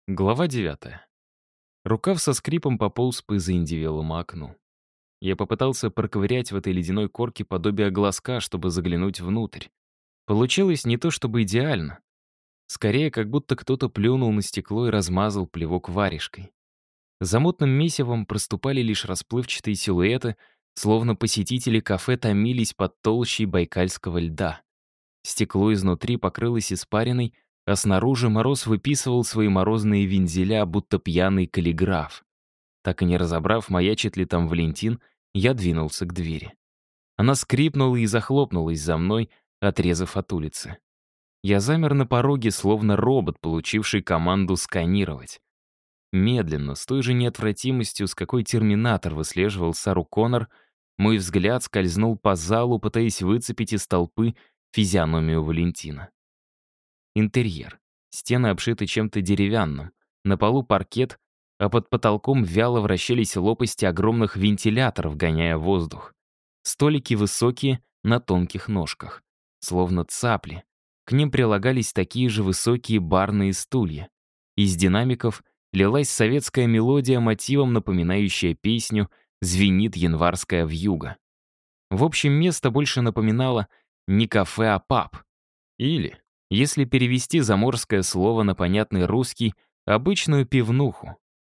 Глава 9. Рукав со скрипом пополз по заиндевелому окну. Я попытался проковырять в этой ледяной корке подобие глазка, чтобы заглянуть внутрь. Получилось не то чтобы идеально. Скорее, как будто кто-то плюнул на стекло и размазал плевок варежкой. За мутным месивом проступали лишь расплывчатые силуэты, словно посетители кафе томились под толщей байкальского льда. Стекло изнутри покрылось испариной, а снаружи мороз выписывал свои морозные вензеля, будто пьяный каллиграф. Так и не разобрав, маячит ли там Валентин, я двинулся к двери. Она скрипнула и захлопнулась за мной, отрезав от улицы. Я замер на пороге, словно робот, получивший команду сканировать. Медленно, с той же неотвратимостью, с какой терминатор выслеживал Сару Коннор, мой взгляд скользнул по залу, пытаясь выцепить из толпы физиономию Валентина. Интерьер. Стены обшиты чем-то деревянным. На полу паркет, а под потолком вяло вращались лопасти огромных вентиляторов, гоняя воздух. Столики высокие, на тонких ножках. Словно цапли. К ним прилагались такие же высокие барные стулья. Из динамиков лилась советская мелодия, мотивом напоминающая песню «Звенит январская вьюга». В общем, место больше напоминало не кафе, а паб. Или, если перевести заморское слово на понятный русский, обычную пивнуху.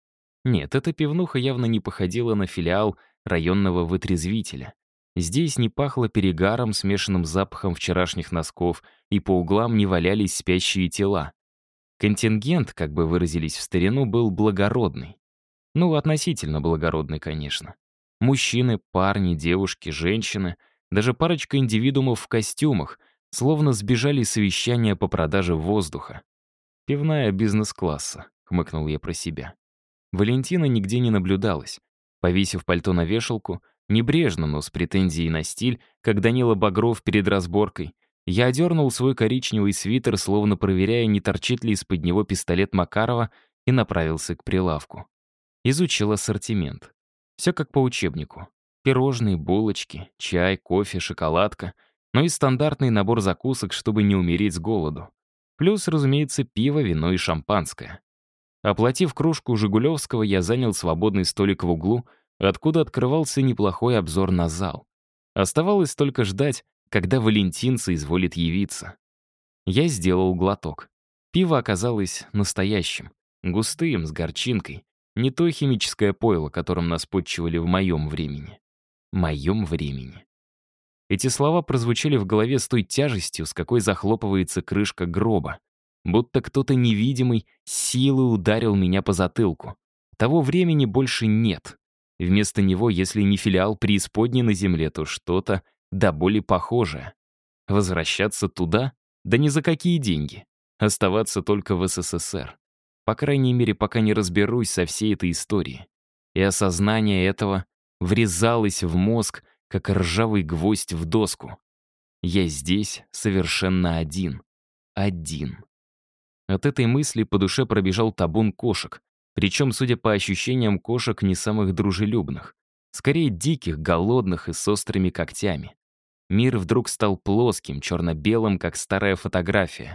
Нет, эта пивнуха явно не походила на филиал районного вытрезвителя. Здесь не пахло перегаром, смешанным с запахом вчерашних носков, и по углам не валялись спящие тела. Контингент, как бы выразились в старину, был благородный. Ну, относительно благородный, конечно. Мужчины, парни, девушки, женщины, даже парочка индивидуумов в костюмах, словно сбежали с совещания по продаже воздуха. «Пивная бизнес-класса», — хмыкнул я про себя. Валентина нигде не наблюдалось. Повесив пальто на вешалку, небрежно, но с претензией на стиль, как Данила Багров перед разборкой, я одернул свой коричневый свитер, словно проверяя, не торчит ли из-под него пистолет Макарова, и направился к прилавку. Изучил ассортимент. Все как по учебнику. Пирожные, булочки, чай, кофе, шоколадка, но и стандартный набор закусок, чтобы не умереть с голоду. Плюс, разумеется, пиво, вино и шампанское. Оплатив кружку Жигулевского, я занял свободный столик в углу, откуда открывался неплохой обзор на зал. Оставалось только ждать, когда Валентин соизволит явиться. Я сделал глоток. Пиво оказалось настоящим, густым, с горчинкой. Не то химическое пойло, которым нас подчивали в моем времени. Моем времени. Эти слова прозвучали в голове с той тяжестью, с какой захлопывается крышка гроба. Будто кто-то невидимый силой ударил меня по затылку. Того времени больше нет. Вместо него, если не филиал преисподней на земле, то что-то до боли похожее. Возвращаться туда? Да ни за какие деньги. Оставаться только в СССР. По крайней мере, пока не разберусь со всей этой историей. И осознание этого врезалось в мозг, как ржавый гвоздь в доску. Я здесь совершенно один. Один. От этой мысли по душе пробежал табун кошек. Причем, судя по ощущениям, кошек не самых дружелюбных. Скорее диких, голодных и с острыми когтями. Мир вдруг стал плоским, черно-белым, как старая фотография.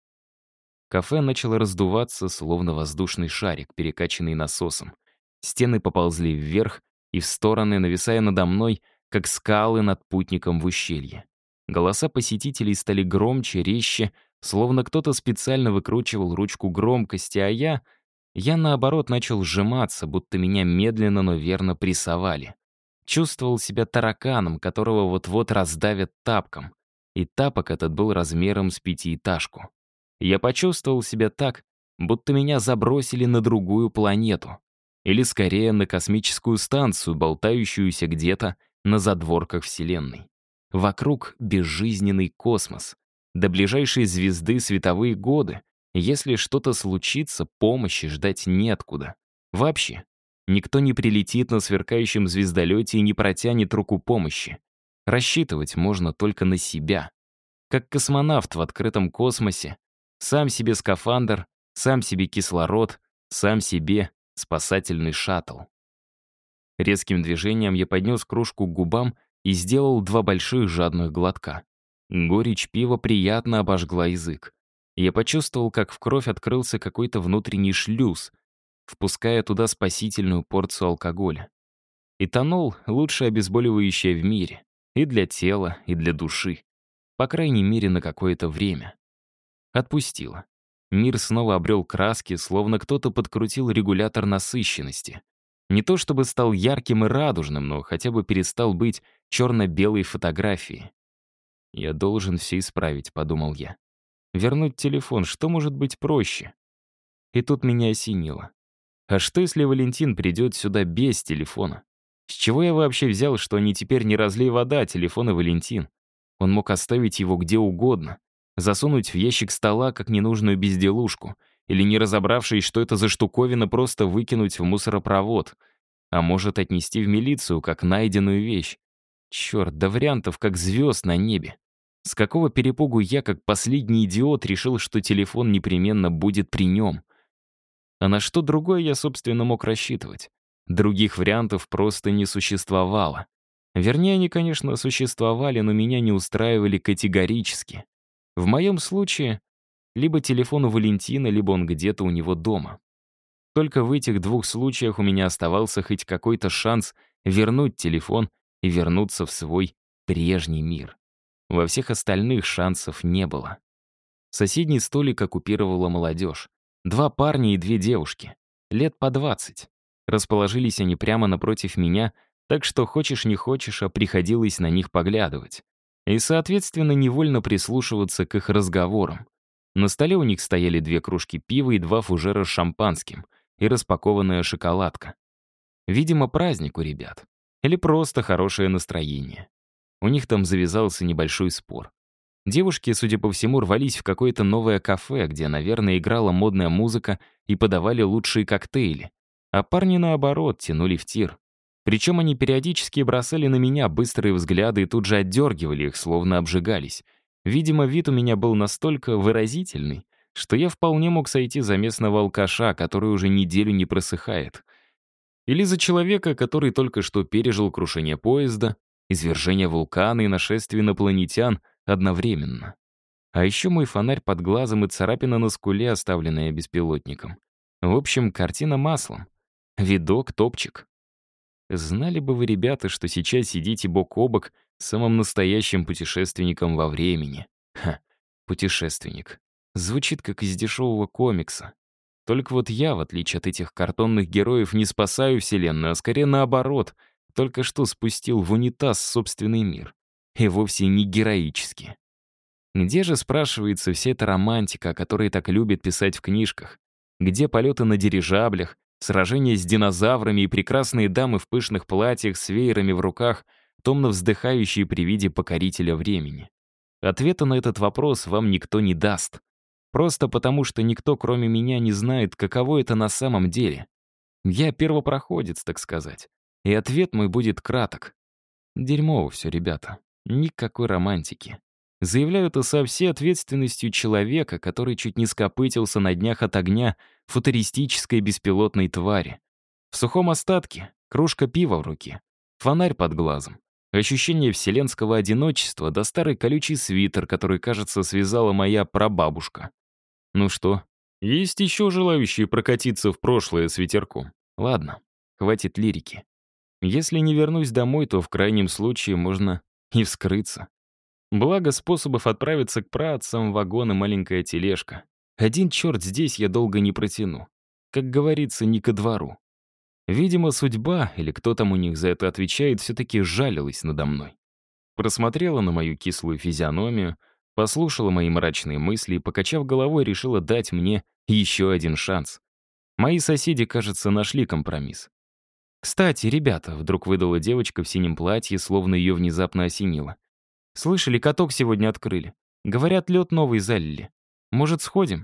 Кафе начало раздуваться, словно воздушный шарик, перекачанный насосом. Стены поползли вверх и в стороны, нависая надо мной, как скалы над путником в ущелье. Голоса посетителей стали громче, резче, словно кто-то специально выкручивал ручку громкости, а я, наоборот, начал сжиматься, будто меня медленно, но верно прессовали. Чувствовал себя тараканом, которого вот-вот раздавят тапком. И тапок этот был размером с пятиэтажку. Я почувствовал себя так, будто меня забросили на другую планету. Или, скорее, на космическую станцию, болтающуюся где-то на задворках Вселенной. Вокруг безжизненный космос. До ближайшей звезды световые годы. Если что-то случится, помощи ждать неоткуда. Вообще. Никто не прилетит на сверкающем звездолете и не протянет руку помощи. Рассчитывать можно только на себя. Как космонавт в открытом космосе. Сам себе скафандр, сам себе кислород, сам себе спасательный шаттл. Резким движением я поднес кружку к губам и сделал 2 больших жадных глотка. Горечь пива приятно обожгла язык. Я почувствовал, как в кровь открылся какой-то внутренний шлюз, впуская туда спасительную порцию алкоголя. Этанол — лучшее обезболивающее в мире. И для тела, и для души. По крайней мере, на какое-то время. Отпустило. Мир снова обрел краски, словно кто-то подкрутил регулятор насыщенности. Не то чтобы стал ярким и радужным, но хотя бы перестал быть черно-белой фотографией. «Я должен все исправить», — подумал я. «Вернуть телефон, что может быть проще?» И тут меня осенило. А что, если Валентин придет сюда без телефона? С чего я вообще взял, что они теперь не разлей вода, а телефон и Валентин? Он мог оставить его где угодно, засунуть в ящик стола как ненужную безделушку, или, не разобравшись, что это за штуковина, просто выкинуть в мусоропровод, а может отнести в милицию как найденную вещь. Черт, да вариантов как звезд на небе. С какого перепугу я, как последний идиот, решил, что телефон непременно будет при нем? А на что другое я, собственно, мог рассчитывать? Других вариантов просто не существовало. Вернее, они, конечно, существовали, но меня не устраивали категорически. В моем случае, либо телефон у Валентина, либо он где-то у него дома. Только в этих двух случаях у меня оставался хоть какой-то шанс вернуть телефон и вернуться в свой прежний мир. Во всех остальных шансов не было. Соседний столик оккупировала молодежь. 2 парня и 2 девушки. Лет по 20. Расположились они прямо напротив меня, так что хочешь не хочешь, а приходилось на них поглядывать. И, соответственно, невольно прислушиваться к их разговорам. На столе у них стояли 2 кружки пива и 2 фужера с шампанским и распакованная шоколадка. Видимо, праздник у ребят. Или просто хорошее настроение. У них там завязался небольшой спор. Девушки, судя по всему, рвались в какое-то новое кафе, где, наверное, играла модная музыка и подавали лучшие коктейли. А парни, наоборот, тянули в тир. Причем они периодически бросали на меня быстрые взгляды и тут же отдергивали их, словно обжигались. Видимо, вид у меня был настолько выразительный, что я вполне мог сойти за местного алкаша, который уже неделю не просыхает. Или за человека, который только что пережил крушение поезда, извержение вулкана и нашествие инопланетян одновременно. А еще мой фонарь под глазом и царапина на скуле, оставленная беспилотником. В общем, картина маслом. Видок топчик. Знали бы вы, ребята, что сейчас сидите бок о бок с самым настоящим путешественником во времени. Ха, путешественник. Звучит как из дешевого комикса. Только вот я, в отличие от этих картонных героев, не спасаю Вселенную, а скорее наоборот, только что спустил в унитаз собственный мир. И вовсе не героически. Где же, спрашивается, вся эта романтика, о которой так любят писать в книжках? Где полеты на дирижаблях, сражения с динозаврами и прекрасные дамы в пышных платьях с веерами в руках, томно вздыхающие при виде покорителя времени? Ответа на этот вопрос вам никто не даст. Просто потому, что никто, кроме меня, не знает, каково это на самом деле. Я первопроходец, так сказать. И ответ мой будет краток. Дерьмово все, ребята. Никакой романтики. Заявляю это со всей ответственностью человека, который чуть не скопытился на днях от огня футуристической беспилотной твари. В сухом остатке кружка пива в руке, фонарь под глазом, ощущение вселенского одиночества да старый колючий свитер, который, кажется, связала моя прабабушка. Ну что, есть еще желающие прокатиться в прошлое с ветерком? Ладно, хватит лирики. Если не вернусь домой, то в крайнем случае можно и вскрыться. Благо способов отправиться к праотцам вагон и маленькая тележка. Один черт здесь я долго не протяну. Как говорится, не ко двору. Видимо, судьба, или кто там у них за это отвечает, все-таки жалилась надо мной. Просмотрела на мою кислую физиономию, послушала мои мрачные мысли и, покачав головой, решила дать мне еще один шанс. Мои соседи, кажется, нашли компромисс. «Кстати, ребята», — вдруг выдала девочка в синем платье, словно ее внезапно осенило. «Слышали, каток сегодня открыли. Говорят, лед новый залили. Может, сходим?»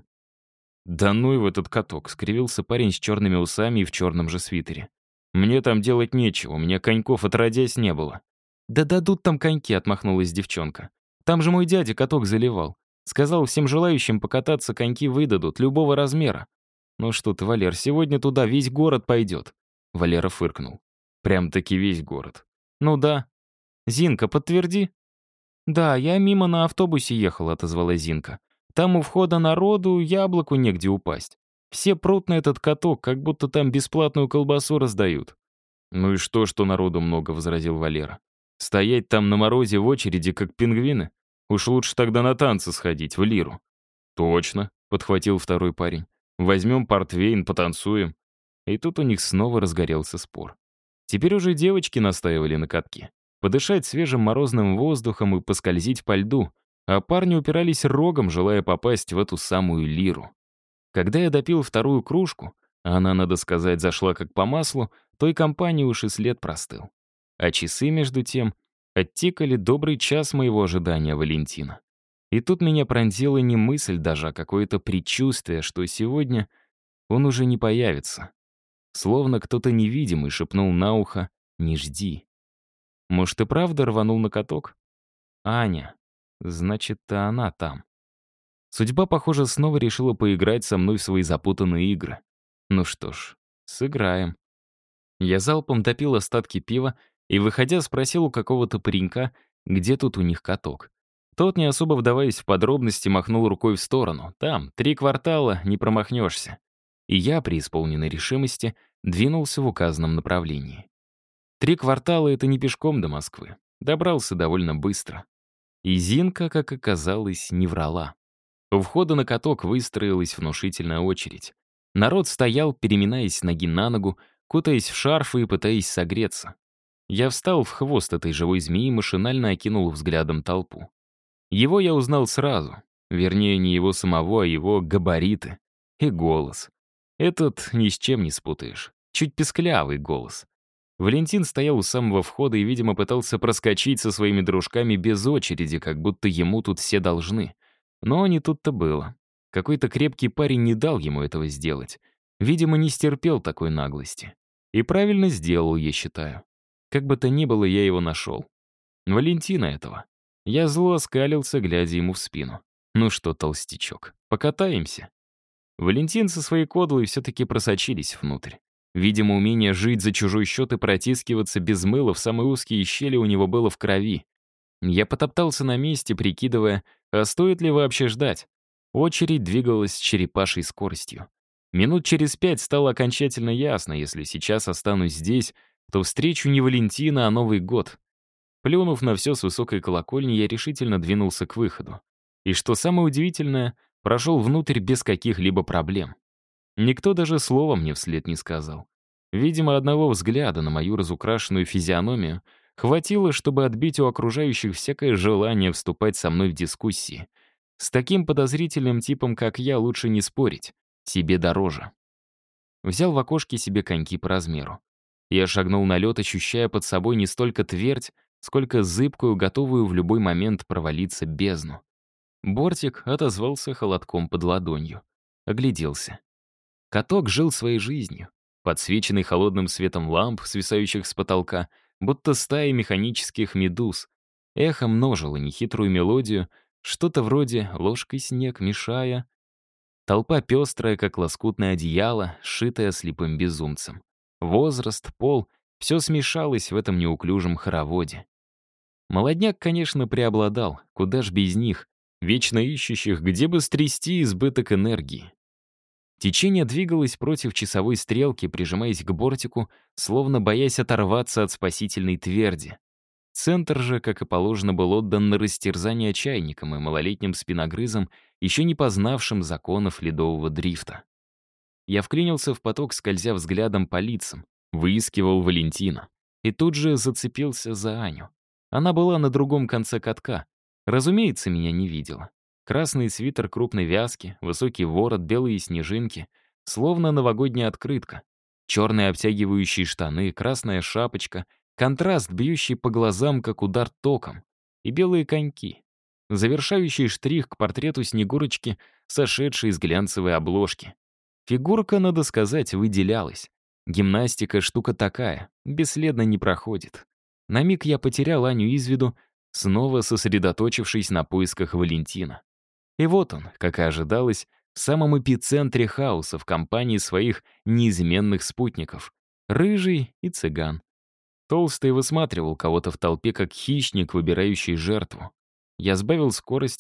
«Да ну и в этот каток», — скривился парень с черными усами и в черном же свитере. «Мне там делать нечего, у меня коньков отродясь не было». «Да дадут там коньки», — отмахнулась девчонка. «Там же мой дядя каток заливал. Сказал, всем желающим покататься коньки выдадут, любого размера». «Ну что ты, Валер, сегодня туда весь город пойдет». Валера фыркнул. «Прям-таки весь город». «Ну да». «Зинка, подтверди». «Да, я мимо на автобусе ехала», — отозвалась Зинка. Там у входа народу яблоку негде упасть. Все прут на этот каток, как будто там бесплатную колбасу раздают». «Ну и что народу много», — возразил Валера. «Стоять там на морозе в очереди, как пингвины? Уж лучше тогда на танцы сходить, в лиру». «Точно», — подхватил второй парень. «Возьмем портвейн, потанцуем». И тут у них снова разгорелся спор. Теперь уже девочки настаивали на катке. Подышать свежим морозным воздухом и поскользить по льду, а парни упирались рогом, желая попасть в эту самую лиру. Когда я допил вторую кружку, а она, надо сказать, зашла как по маслу, той компании уж и след простыл. А часы, между тем, оттикали добрый час моего ожидания Валентина. И тут меня пронзила не мысль даже, а какое-то предчувствие, что сегодня он уже не появится. Словно кто-то невидимый шепнул на ухо «Не жди». Может, и правда рванул на каток? Аня. Значит-то она там. Судьба, похоже, снова решила поиграть со мной в свои запутанные игры. Ну что ж, сыграем. Я залпом допил остатки пива и, выходя, спросил у какого-то паренька, где тут у них каток. Тот, не особо вдаваясь в подробности, махнул рукой в сторону. Там, 3 квартала, не промахнешься. И я, при исполненной решимости, двинулся в указанном направлении. 3 квартала — это не пешком до Москвы. Добрался довольно быстро. И Зинка, как оказалось, не врала. У входа на каток выстроилась внушительная очередь. Народ стоял, переминаясь с ноги на ногу, кутаясь в шарфы и пытаясь согреться. Я встал в хвост этой живой змеи и машинально окинул взглядом толпу. Его я узнал сразу. Вернее, не его самого, а его габариты. И голос. Этот ни с чем не спутаешь. Чуть песклявый голос. Валентин стоял у самого входа и, видимо, пытался проскочить со своими дружками без очереди, как будто ему тут все должны. Но не тут-то было. Какой-то крепкий парень не дал ему этого сделать. Видимо, не стерпел такой наглости. И правильно сделал, я считаю. Как бы то ни было, я его нашел. Валентина этого. Я зло оскалился, глядя ему в спину. «Ну что, толстячок, покатаемся?» Валентин со своей кодлой все-таки просочились внутрь. Видимо, умение жить за чужой счет и протискиваться без мыла в самые узкие щели у него было в крови. Я потоптался на месте, прикидывая, а стоит ли вообще ждать. Очередь двигалась с черепашьей скоростью. Минут через 5 стало окончательно ясно, если сейчас останусь здесь, то встречу не Валентина, а Новый год. Плюнув на все с высокой колокольни, я решительно двинулся к выходу. И что самое удивительное, прошел внутрь без каких-либо проблем. Никто даже слова мне вслед не сказал. Видимо, одного взгляда на мою разукрашенную физиономию хватило, чтобы отбить у окружающих всякое желание вступать со мной в дискуссии. С таким подозрительным типом, как я, лучше не спорить. Себе дороже. Взял в окошке себе коньки по размеру. Я шагнул на лед, ощущая под собой не столько твердь, сколько зыбкую, готовую в любой момент провалиться бездну. Бортик отозвался холодком под ладонью. Огляделся. Каток жил своей жизнью, подсвеченный холодным светом ламп, свисающих с потолка, будто стаи механических медуз. Эхо множило нехитрую мелодию, что-то вроде «ложкой снег мешая». Толпа пестрая, как лоскутное одеяло, сшитое слепым безумцем. Возраст, пол — все смешалось в этом неуклюжем хороводе. Молодняк, конечно, преобладал, куда ж без них, вечно ищущих, где бы стрясти избыток энергии. Течение двигалось против часовой стрелки, прижимаясь к бортику, словно боясь оторваться от спасительной тверди. Центр же, как и положено, был отдан на растерзание чайникам и малолетним спиногрызам, еще не познавшим законов ледового дрифта. Я вклинился в поток, скользя взглядом по лицам, выискивал Валентина. И тут же зацепился за Аню. Она была на другом конце катка. Разумеется, меня не видела. Красный свитер крупной вязки, высокий ворот, белые снежинки, словно новогодняя открытка. Черные обтягивающие штаны, красная шапочка, контраст, бьющий по глазам, как удар током. И белые коньки. Завершающий штрих к портрету Снегурочки, сошедшей из глянцевой обложки. Фигурка, надо сказать, выделялась. Гимнастика — штука такая, бесследно не проходит. На миг я потерял Аню из виду, снова сосредоточившись на поисках Валентина. И вот он, как и ожидалось, в самом эпицентре хаоса в компании своих неизменных спутников — рыжий и цыган. Толстый высматривал кого-то в толпе, как хищник, выбирающий жертву. Я сбавил скорость,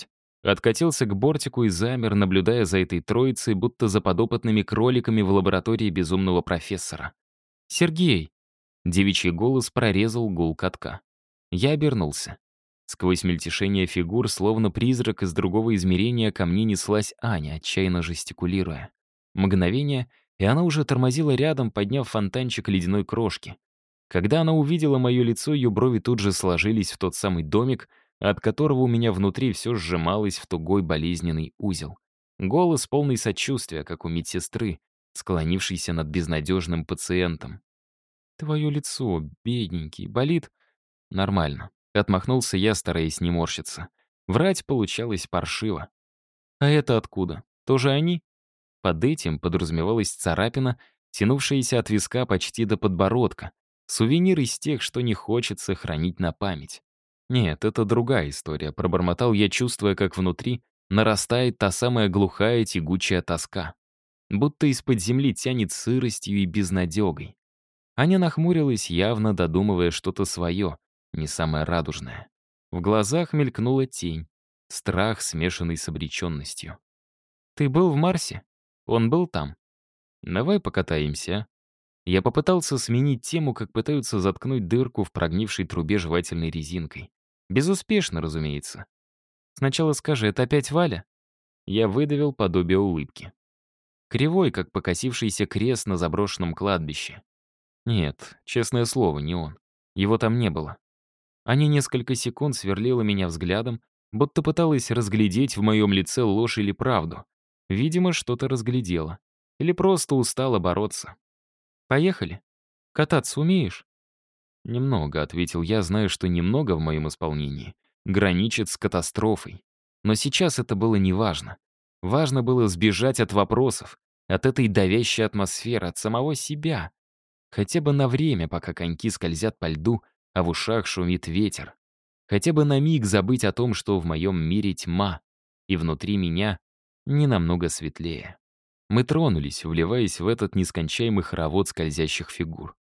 Откатился к бортику и замер, наблюдая за этой троицей, будто за подопытными кроликами в лаборатории безумного профессора. «Сергей!» — девичий голос прорезал гул катка. Я обернулся. Сквозь мельтешение фигур, словно призрак из другого измерения, ко мне неслась Аня, отчаянно жестикулируя. Мгновение, и она уже тормозила рядом, подняв фонтанчик ледяной крошки. Когда она увидела мое лицо, ее брови тут же сложились в тот самый домик, от которого у меня внутри все сжималось в тугой болезненный узел. Голос полный сочувствия, как у медсестры, склонившейся над безнадежным пациентом. «Твое лицо, бедненький, болит?» «Нормально». Отмахнулся я, стараясь не морщиться. Врать получалось паршиво. «А это откуда? Тоже они?» Под этим подразумевалась царапина, тянувшаяся от виска почти до подбородка. Сувенир из тех, что не хочется хранить на память. «Нет, это другая история», — пробормотал я, чувствуя, как внутри нарастает та самая глухая тягучая тоска. Будто из-под земли тянет сыростью и безнадегой. Аня нахмурилась, явно додумывая что-то свое, не самое радужное. В глазах мелькнула тень, страх, смешанный с обреченностью. «Ты был в Марсе? Он был там? Давай покатаемся, а?» Я попытался сменить тему, как пытаются заткнуть дырку в прогнившей трубе жевательной резинкой. Безуспешно, разумеется. «Сначала скажи, это опять Валя?» Я выдавил подобие улыбки. Кривой, как покосившийся крест на заброшенном кладбище. Нет, честное слово, не он. Его там не было. Аня несколько секунд сверлила меня взглядом, будто пыталась разглядеть в моем лице ложь или правду. Видимо, что-то разглядела. Или просто устала бороться. «Поехали. Кататься умеешь?» «Немного», — ответил я, зная, что немного в моем исполнении граничит с катастрофой. Но сейчас это было неважно. Важно было сбежать от вопросов, от этой давящей атмосферы, от самого себя. Хотя бы на время, пока коньки скользят по льду, а в ушах шумит ветер. Хотя бы на миг забыть о том, что в моем мире тьма, и внутри меня не намного светлее. Мы тронулись, вливаясь в этот нескончаемый хоровод скользящих фигур.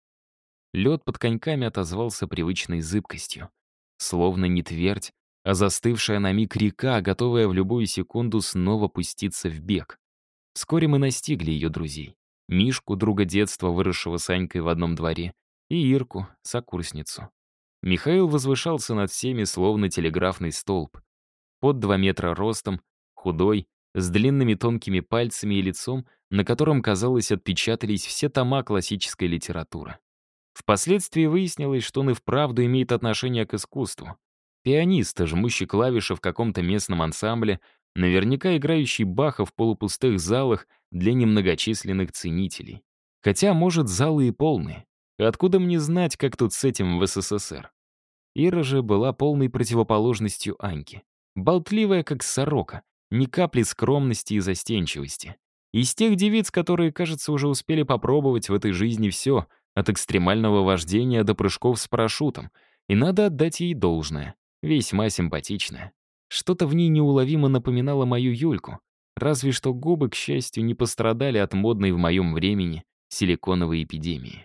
Лед под коньками отозвался привычной зыбкостью. Словно не твердь, а застывшая на миг река, готовая в любую секунду снова пуститься в бег. Вскоре мы настигли ее друзей. Мишку, друга детства, выросшего с Анькой в одном дворе, и Ирку, сокурсницу. Михаил возвышался над всеми, словно телеграфный столб. Под 2 метра ростом, худой, с длинными тонкими пальцами и лицом, на котором, казалось, отпечатались все тома классической литературы. Впоследствии выяснилось, что он и вправду имеет отношение к искусству. Пианист, жмущий клавиши в каком-то местном ансамбле, наверняка играющий Баха в полупустых залах для немногочисленных ценителей. Хотя, может, залы и полные. Откуда мне знать, как тут с этим в СССР? Ира же была полной противоположностью Аньки. Болтливая, как сорока, ни капли скромности и застенчивости. Из тех девиц, которые, кажется, уже успели попробовать в этой жизни все, от экстремального вождения до прыжков с парашютом. И надо отдать ей должное. Весьма симпатичная. Что-то в ней неуловимо напоминало мою Юльку. Разве что губы, к счастью, не пострадали от модной в моем времени силиконовой эпидемии.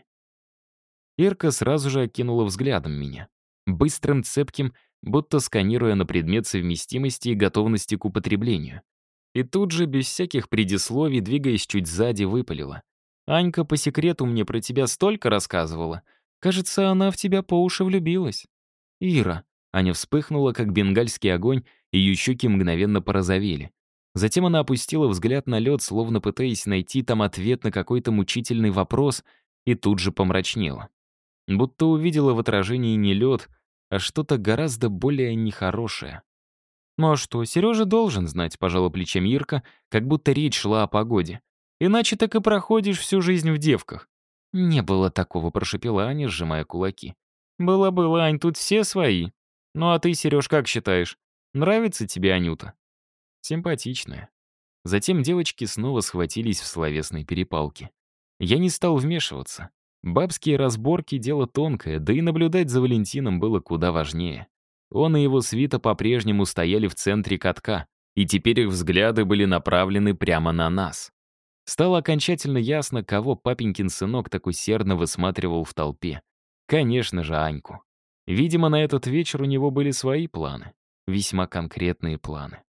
Ирка сразу же окинула взглядом меня. Быстрым, цепким, будто сканируя на предмет совместимости и готовности к употреблению. И тут же, без всяких предисловий, двигаясь чуть сзади, выпалила. «Анька по секрету мне про тебя столько рассказывала. Кажется, она в тебя по уши влюбилась». «Ира». Аня вспыхнула, как бенгальский огонь, и ее щеки мгновенно порозовели. Затем она опустила взгляд на лед, словно пытаясь найти там ответ на какой-то мучительный вопрос, и тут же помрачнела. Будто увидела в отражении не лед, а что-то гораздо более нехорошее. «Ну а что, Сережа должен знать», — пожала плечами Ирка, как будто речь шла о погоде. «Иначе так и проходишь всю жизнь в девках». «Не было такого», — прошепела Аня, сжимая кулаки. «Было-было, Ань, тут все свои. Ну а ты, Сереж, как считаешь, нравится тебе Анюта?» Симпатичная. Затем девочки снова схватились в словесной перепалке. Я не стал вмешиваться. Бабские разборки — дело тонкое, да и наблюдать за Валентином было куда важнее. Он и его свита по-прежнему стояли в центре катка, и теперь их взгляды были направлены прямо на нас. Стало окончательно ясно, кого папенькин сынок так усердно высматривал в толпе. Конечно же, Аньку. Видимо, на этот вечер у него были свои планы. Весьма конкретные планы.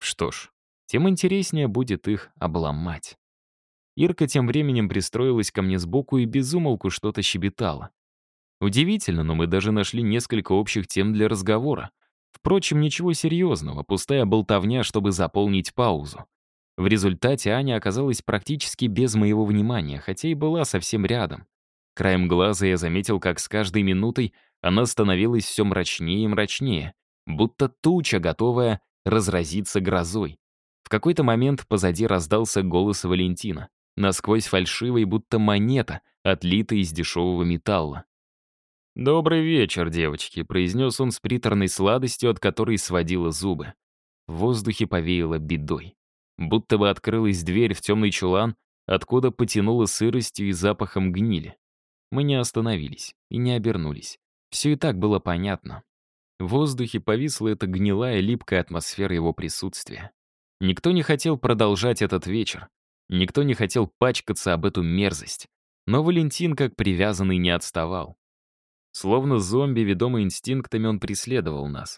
Что ж, тем интереснее будет их обломать. Ирка тем временем пристроилась ко мне сбоку и без умолку что-то щебетала. Удивительно, но мы даже нашли несколько общих тем для разговора. Впрочем, ничего серьезного, пустая болтовня, чтобы заполнить паузу. В результате Аня оказалась практически без моего внимания, хотя и была совсем рядом. Краем глаза я заметил, как с каждой минутой она становилась все мрачнее и мрачнее, будто туча, готовая разразиться грозой. В какой-то момент позади раздался голос Валентина, насквозь фальшивый, будто монета, отлитая из дешевого металла. «Добрый вечер, девочки», — произнес он с приторной сладостью, от которой сводило зубы. В воздухе повеяло бедой. Будто бы открылась дверь в темный чулан, откуда потянуло сыростью и запахом гнили. Мы не остановились и не обернулись. Все и так было понятно. В воздухе повисла эта гнилая, липкая атмосфера его присутствия. Никто не хотел продолжать этот вечер. Никто не хотел пачкаться об эту мерзость. Но Валентин, как привязанный, не отставал. Словно зомби, ведомый инстинктами, он преследовал нас.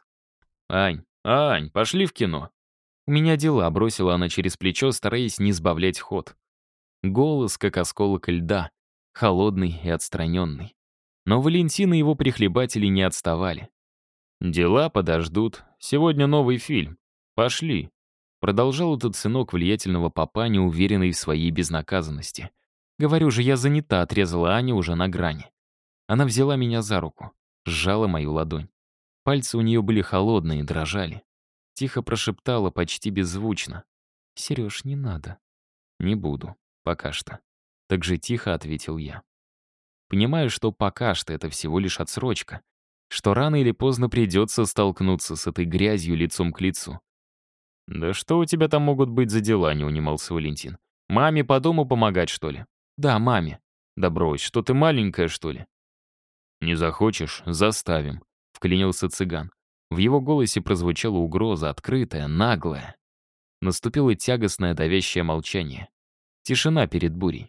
«Ань, пошли в кино!» «У меня дела», — бросила она через плечо, стараясь не сбавлять ход. Голос, как осколок льда, холодный и отстраненный. Но Валентин и его прихлебатели не отставали. «Дела подождут. Сегодня новый фильм. Пошли!» Продолжал этот сынок влиятельного папа, неуверенный в своей безнаказанности. «Говорю же, я занята», — отрезала Аня уже на грани. Она взяла меня за руку, сжала мою ладонь. Пальцы у нее были холодные, дрожали. Тихо прошептала, почти беззвучно. «Сереж, не надо». «Не буду. Пока что». Так же тихо ответил я. Понимаю, что пока что это всего лишь отсрочка, что рано или поздно придется столкнуться с этой грязью лицом к лицу. «Да что у тебя там могут быть за дела?» — не унимался Валентин. «Маме по дому помогать, что ли?» «Да, маме». «Да брось, что ты маленькая, что ли?» «Не захочешь — заставим», — вклинился цыган. В его голосе прозвучала угроза, открытая, наглая. Наступило тягостное давящее молчание. Тишина перед бурей.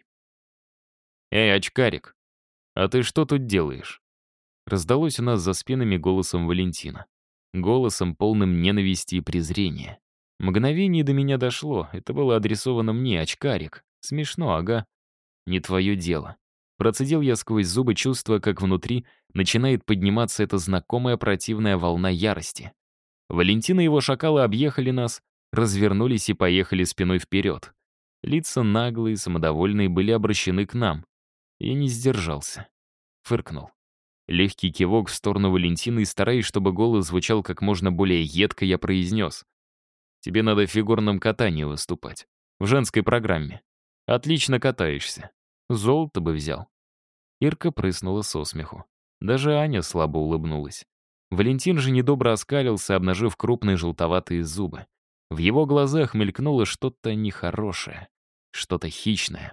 «Эй, очкарик, а ты что тут делаешь?» Раздалось у нас за спинами голосом Валентина. Голосом, полным ненависти и презрения. Мгновение до меня дошло. Это было адресовано мне, очкарик. Смешно, ага. Не твое дело. Процедил я сквозь зубы, чувствуя, как внутри начинает подниматься эта знакомая противная волна ярости. Валентин и его шакалы объехали нас, развернулись и поехали спиной вперед. Лица наглые, самодовольные были обращены к нам. Я не сдержался. Фыркнул. Легкий кивок в сторону Валентины, и, стараясь, чтобы голос звучал как можно более едко, я произнес. «Тебе надо в фигурном катании выступать. В женской программе. Отлично катаешься. Золото бы взял». Ирка прыснула со смеху. Даже Аня слабо улыбнулась. Валентин же недобро оскалился, обнажив крупные желтоватые зубы. В его глазах мелькнуло что-то нехорошее, что-то хищное.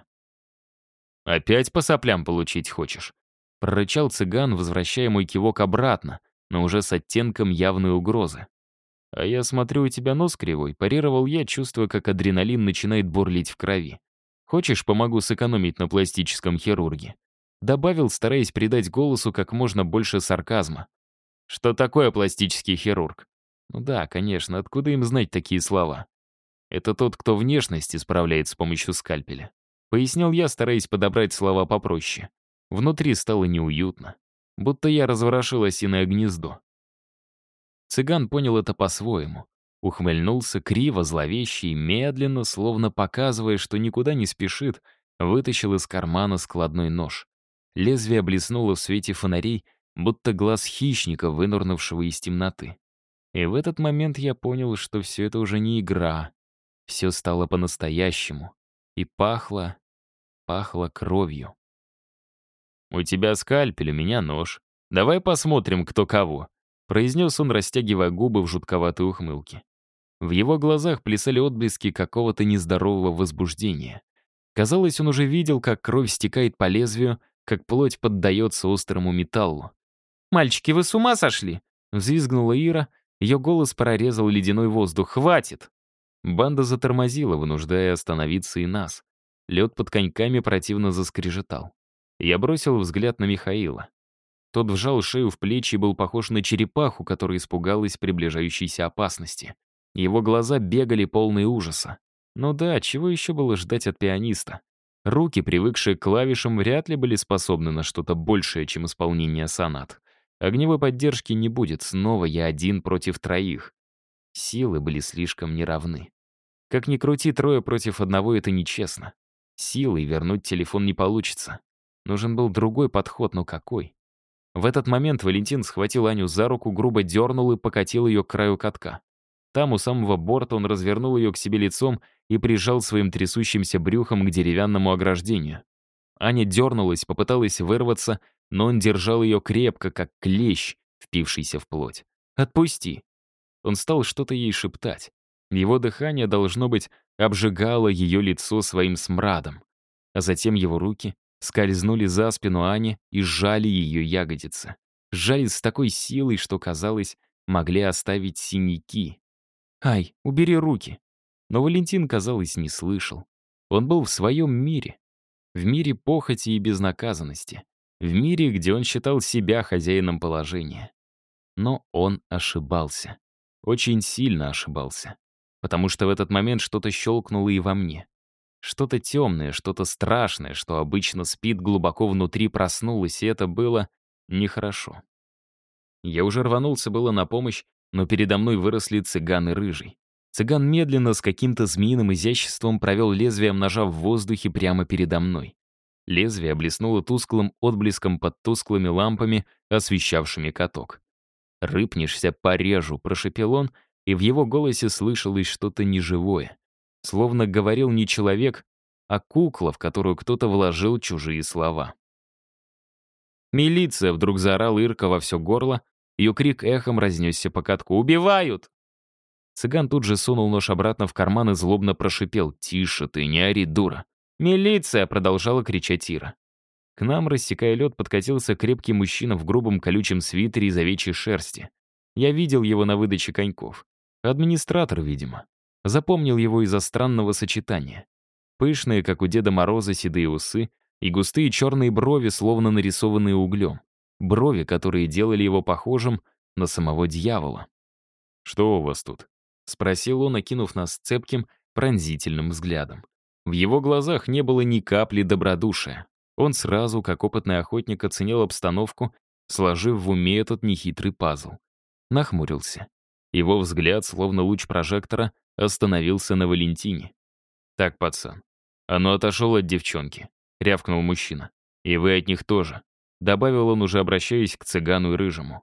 «Опять по соплям получить хочешь?» — прорычал цыган, возвращая мой кивок обратно, но уже с оттенком явной угрозы. «А я смотрю, у тебя нос кривой», — парировал я, чувствуя, как адреналин начинает бурлить в крови. «Хочешь, помогу сэкономить на пластическом хирурге?» Добавил, стараясь придать голосу как можно больше сарказма. «Что такое пластический хирург?» «Ну да, конечно, откуда им знать такие слова?» «Это тот, кто внешность исправляет с помощью скальпеля», — пояснил я, стараясь подобрать слова попроще. Внутри стало неуютно, будто я разворошил осиное гнездо. Цыган понял это по-своему. Ухмыльнулся криво, зловеще и медленно, словно показывая, что никуда не спешит, вытащил из кармана складной нож. Лезвие блеснуло в свете фонарей, будто глаз хищника, вынырнувшего из темноты. И в этот момент я понял, что все это уже не игра. Все стало по-настоящему. И пахло кровью. «У тебя скальпель, у меня нож. Давай посмотрим, кто кого», — произнес он, растягивая губы в жутковатой ухмылке. В его глазах плясали отблески какого-то нездорового возбуждения. Казалось, он уже видел, как кровь стекает по лезвию, как плоть поддается острому металлу. «Мальчики, вы с ума сошли?» — взвизгнула Ира. Ее голос прорезал ледяной воздух. «Хватит!» Банда затормозила, вынуждая остановиться и нас. Лед под коньками противно заскрежетал. Я бросил взгляд на Михаила. Тот вжал шею в плечи и был похож на черепаху, которая испугалась приближающейся опасности. Его глаза бегали полные ужаса. Ну да, чего еще было ждать от пианиста? Руки, привыкшие к клавишам, вряд ли были способны на что-то большее, чем исполнение сонат. Огневой поддержки не будет, снова я один против троих. Силы были слишком неравны. Как ни крути, трое против одного — это нечестно. Силой вернуть телефон не получится. Нужен был другой подход, но какой? В этот момент Валентин схватил Аню за руку, грубо дернул и покатил ее к краю катка. Там, у самого борта, он развернул ее к себе лицом и прижал своим трясущимся брюхом к деревянному ограждению. Аня дернулась, попыталась вырваться, но он держал ее крепко, как клещ, впившийся в плоть. «Отпусти!» Он стал что-то ей шептать. Его дыхание, должно быть, обжигало ее лицо своим смрадом. А затем его руки скользнули за спину Ани и сжали ее ягодицы. Сжали с такой силой, что, казалось, могли оставить синяки. «Ай, убери руки!» Но Валентин, казалось, не слышал. Он был в своем мире. В мире похоти и безнаказанности. В мире, где он считал себя хозяином положения. Но он ошибался. Очень сильно ошибался. Потому что в этот момент что-то щелкнуло и во мне. Что-то темное, что-то страшное, что обычно спит глубоко внутри, проснулось, и это было нехорошо. Я уже рванулся было на помощь, но передо мной выросли цыган и рыжий. Цыган медленно, с каким-то змеиным изяществом провел лезвием ножа в воздухе прямо передо мной. Лезвие блеснуло тусклым отблеском под тусклыми лампами, освещавшими каток. «Рыпнешься, порежу», — прошепел он, и в его голосе слышалось что-то неживое. Словно говорил не человек, а кукла, в которую кто-то вложил чужие слова. «Милиция!» — вдруг заорал Ирка во все горло. Ее крик эхом разнесся по катку. «Убивают!» Цыган тут же сунул нож обратно в карман и злобно прошипел. «Тише ты, не ори, дура!» «Милиция!» — продолжала кричать Ира. К нам, рассекая лед, подкатился крепкий мужчина в грубом колючем свитере из овечьей шерсти. Я видел его на выдаче коньков. Администратор, видимо. Запомнил его из-за странного сочетания. Пышные, как у Деда Мороза, седые усы и густые черные брови, словно нарисованные углем. Брови, которые делали его похожим на самого дьявола. «Что у вас тут?» — спросил он, окинув нас цепким, пронзительным взглядом. В его глазах не было ни капли добродушия. Он сразу, как опытный охотник, оценил обстановку, сложив в уме этот нехитрый пазл. Нахмурился. Его взгляд, словно луч прожектора, остановился на Валентине. «Так, пацан, а ну отошел от девчонки», — рявкнул мужчина. «И вы от них тоже», — добавил он, уже обращаясь к цыгану и рыжему.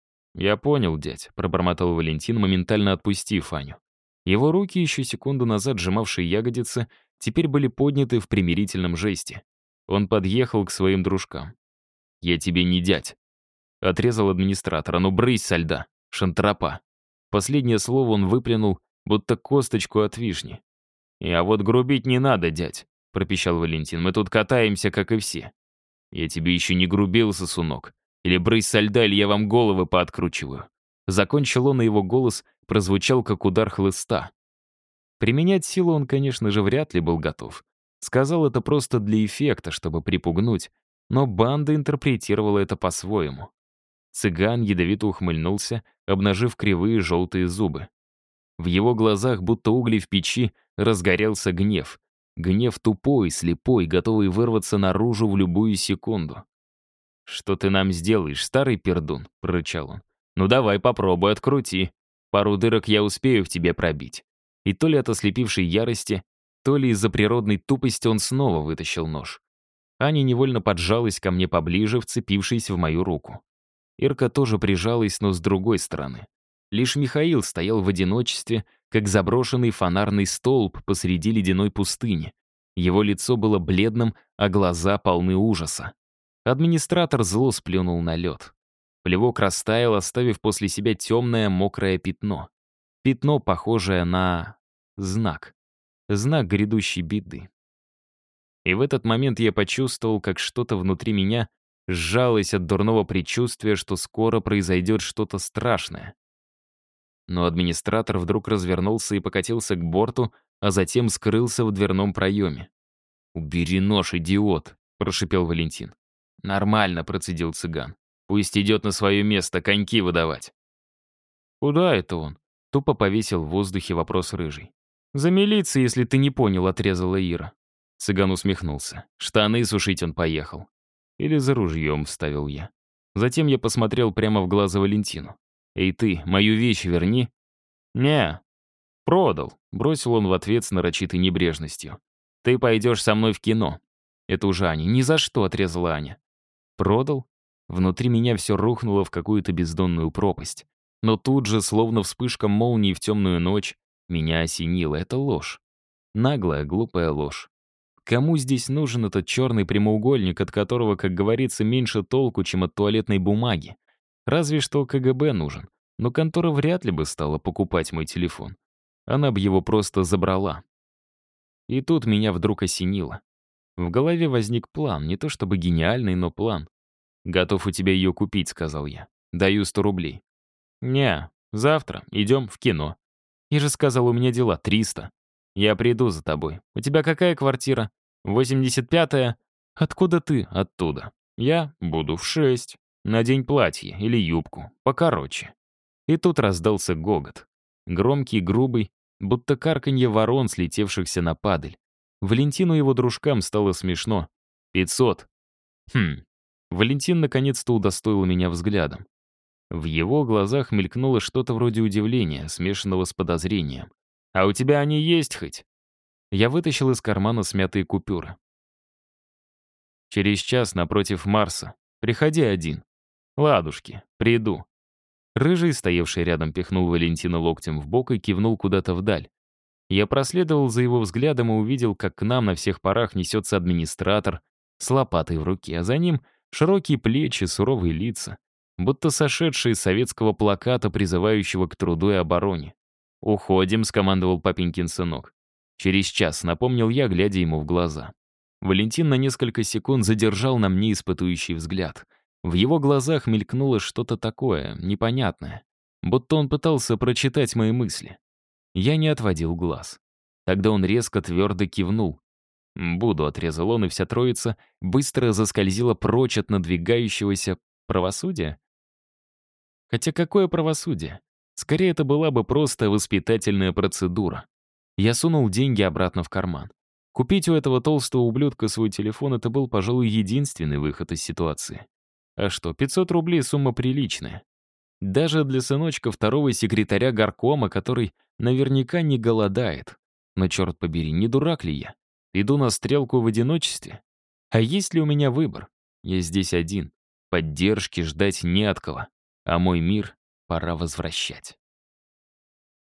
«Я понял, дядь», — пробормотал Валентин, моментально отпустив Аню. Его руки, еще секунду назад сжимавшие ягодицы, теперь были подняты в примирительном жесте. Он подъехал к своим дружкам. «Я тебе не дядь», — отрезал администратор. «А ну брысь со льда, шантропа». Последнее слово он выплюнул, будто косточку от вишни. «А вот грубить не надо, дядь», — пропищал Валентин. «Мы тут катаемся, как и все». «Я тебе еще не грубил, сосунок. Или брысь со льда, или я вам головы пооткручиваю». Закончил он, и его голос прозвучал, как удар хлыста. Применять силу он, конечно же, вряд ли был готов. Сказал это просто для эффекта, чтобы припугнуть, но банда интерпретировала это по-своему. Цыган ядовито ухмыльнулся, обнажив кривые желтые зубы. В его глазах, будто угли в печи, разгорелся гнев. Гнев тупой, слепой, готовый вырваться наружу в любую секунду. «Что ты нам сделаешь, старый пердун?» — прорычал он. «Ну давай, попробуй, открути. Пару дырок я успею в тебе пробить». И то ли от ослепившей ярости, то ли из-за природной тупости он снова вытащил нож. Аня невольно поджалась ко мне поближе, вцепившись в мою руку. Ирка тоже прижалась, но с другой стороны. Лишь Михаил стоял в одиночестве, как заброшенный фонарный столб посреди ледяной пустыни. Его лицо было бледным, а глаза полны ужаса. Администратор зло сплюнул на лед. Плевок растаял, оставив после себя темное мокрое пятно. Пятно, похожее на знак. Знак грядущей беды. И в этот момент я почувствовал, как что-то внутри меня сжалось от дурного предчувствия, что скоро произойдет что-то страшное. Но администратор вдруг развернулся и покатился к борту, а затем скрылся в дверном проеме. «Убери нож, идиот!» — прошипел Валентин. «Нормально», — процедил цыган. «Пусть идет на свое место, коньки выдавать». «Куда это он?» Тупо повесил в воздухе вопрос рыжий. «За милицией, если ты не понял», — отрезала Ира. Цыган усмехнулся. Штаны сушить он поехал. «Или за ружьем», — вставил я. Затем я посмотрел прямо в глаза Валентину. «Эй ты, мою вещь верни». «Не, продал», — бросил он в ответ с нарочитой небрежностью. «Ты пойдешь со мной в кино». «Это уже Аня». «Ни за что», — отрезала Аня. «Продал?» Внутри меня все рухнуло в какую-то бездонную пропасть. Но тут же, словно вспышка молнии в темную ночь, меня осенило. Это ложь. Наглая, глупая ложь. Кому здесь нужен этот черный прямоугольник, от которого, как говорится, меньше толку, чем от туалетной бумаги? Разве что КГБ нужен. Но контора вряд ли бы стала покупать мой телефон. Она бы его просто забрала. И тут меня вдруг осенило. В голове возник план, не то чтобы гениальный, но план. «Готов у тебя ее купить», — сказал я. «Даю 100 рублей». «Не, завтра. Идем в кино». «Я же сказал, у меня дела 300. Я приду за тобой. У тебя какая квартира? 85-я? Откуда ты? Оттуда. Я буду в 6. Надень платье или юбку. Покороче». И тут раздался гогот. Громкий, грубый, будто карканье ворон, слетевшихся на падаль. Валентину и его дружкам стало смешно. 500. Хм. Валентин наконец-то удостоил меня взглядом. В его глазах мелькнуло что-то вроде удивления, смешанного с подозрением. «А у тебя они есть хоть?» Я вытащил из кармана смятые купюры. «Через час напротив Марса. Приходи один». «Ладушки, приду». Рыжий, стоявший рядом, пихнул Валентина локтем в бок и кивнул куда-то вдаль. Я проследовал за его взглядом и увидел, как к нам на всех парах несется администратор с лопатой в руке, а за ним широкие плечи, суровые лица, будто сошедшие с советского плаката, призывающего к труду и обороне. «Уходим», — скомандовал папенькин сынок. «Через час», — напомнил я, глядя ему в глаза. Валентин на несколько секунд задержал на мне испытующий взгляд. В его глазах мелькнуло что-то такое, непонятное, будто он пытался прочитать мои мысли. Я не отводил глаз. Тогда он резко, твердо кивнул. «Буду», — отрезал он, и вся троица быстро заскользила прочь от надвигающегося правосудия. Хотя какое правосудие? Скорее, это была бы просто воспитательная процедура. Я сунул деньги обратно в карман. Купить у этого толстого ублюдка свой телефон — это был, пожалуй, единственный выход из ситуации. А что, 500 рублей — сумма приличная. Даже для сыночка второго секретаря горкома, который наверняка не голодает. Но, черт побери, не дурак ли я? Иду на стрелку в одиночестве? А есть ли у меня выбор? Я здесь один. Поддержки ждать не от кого. А мой мир пора возвращать.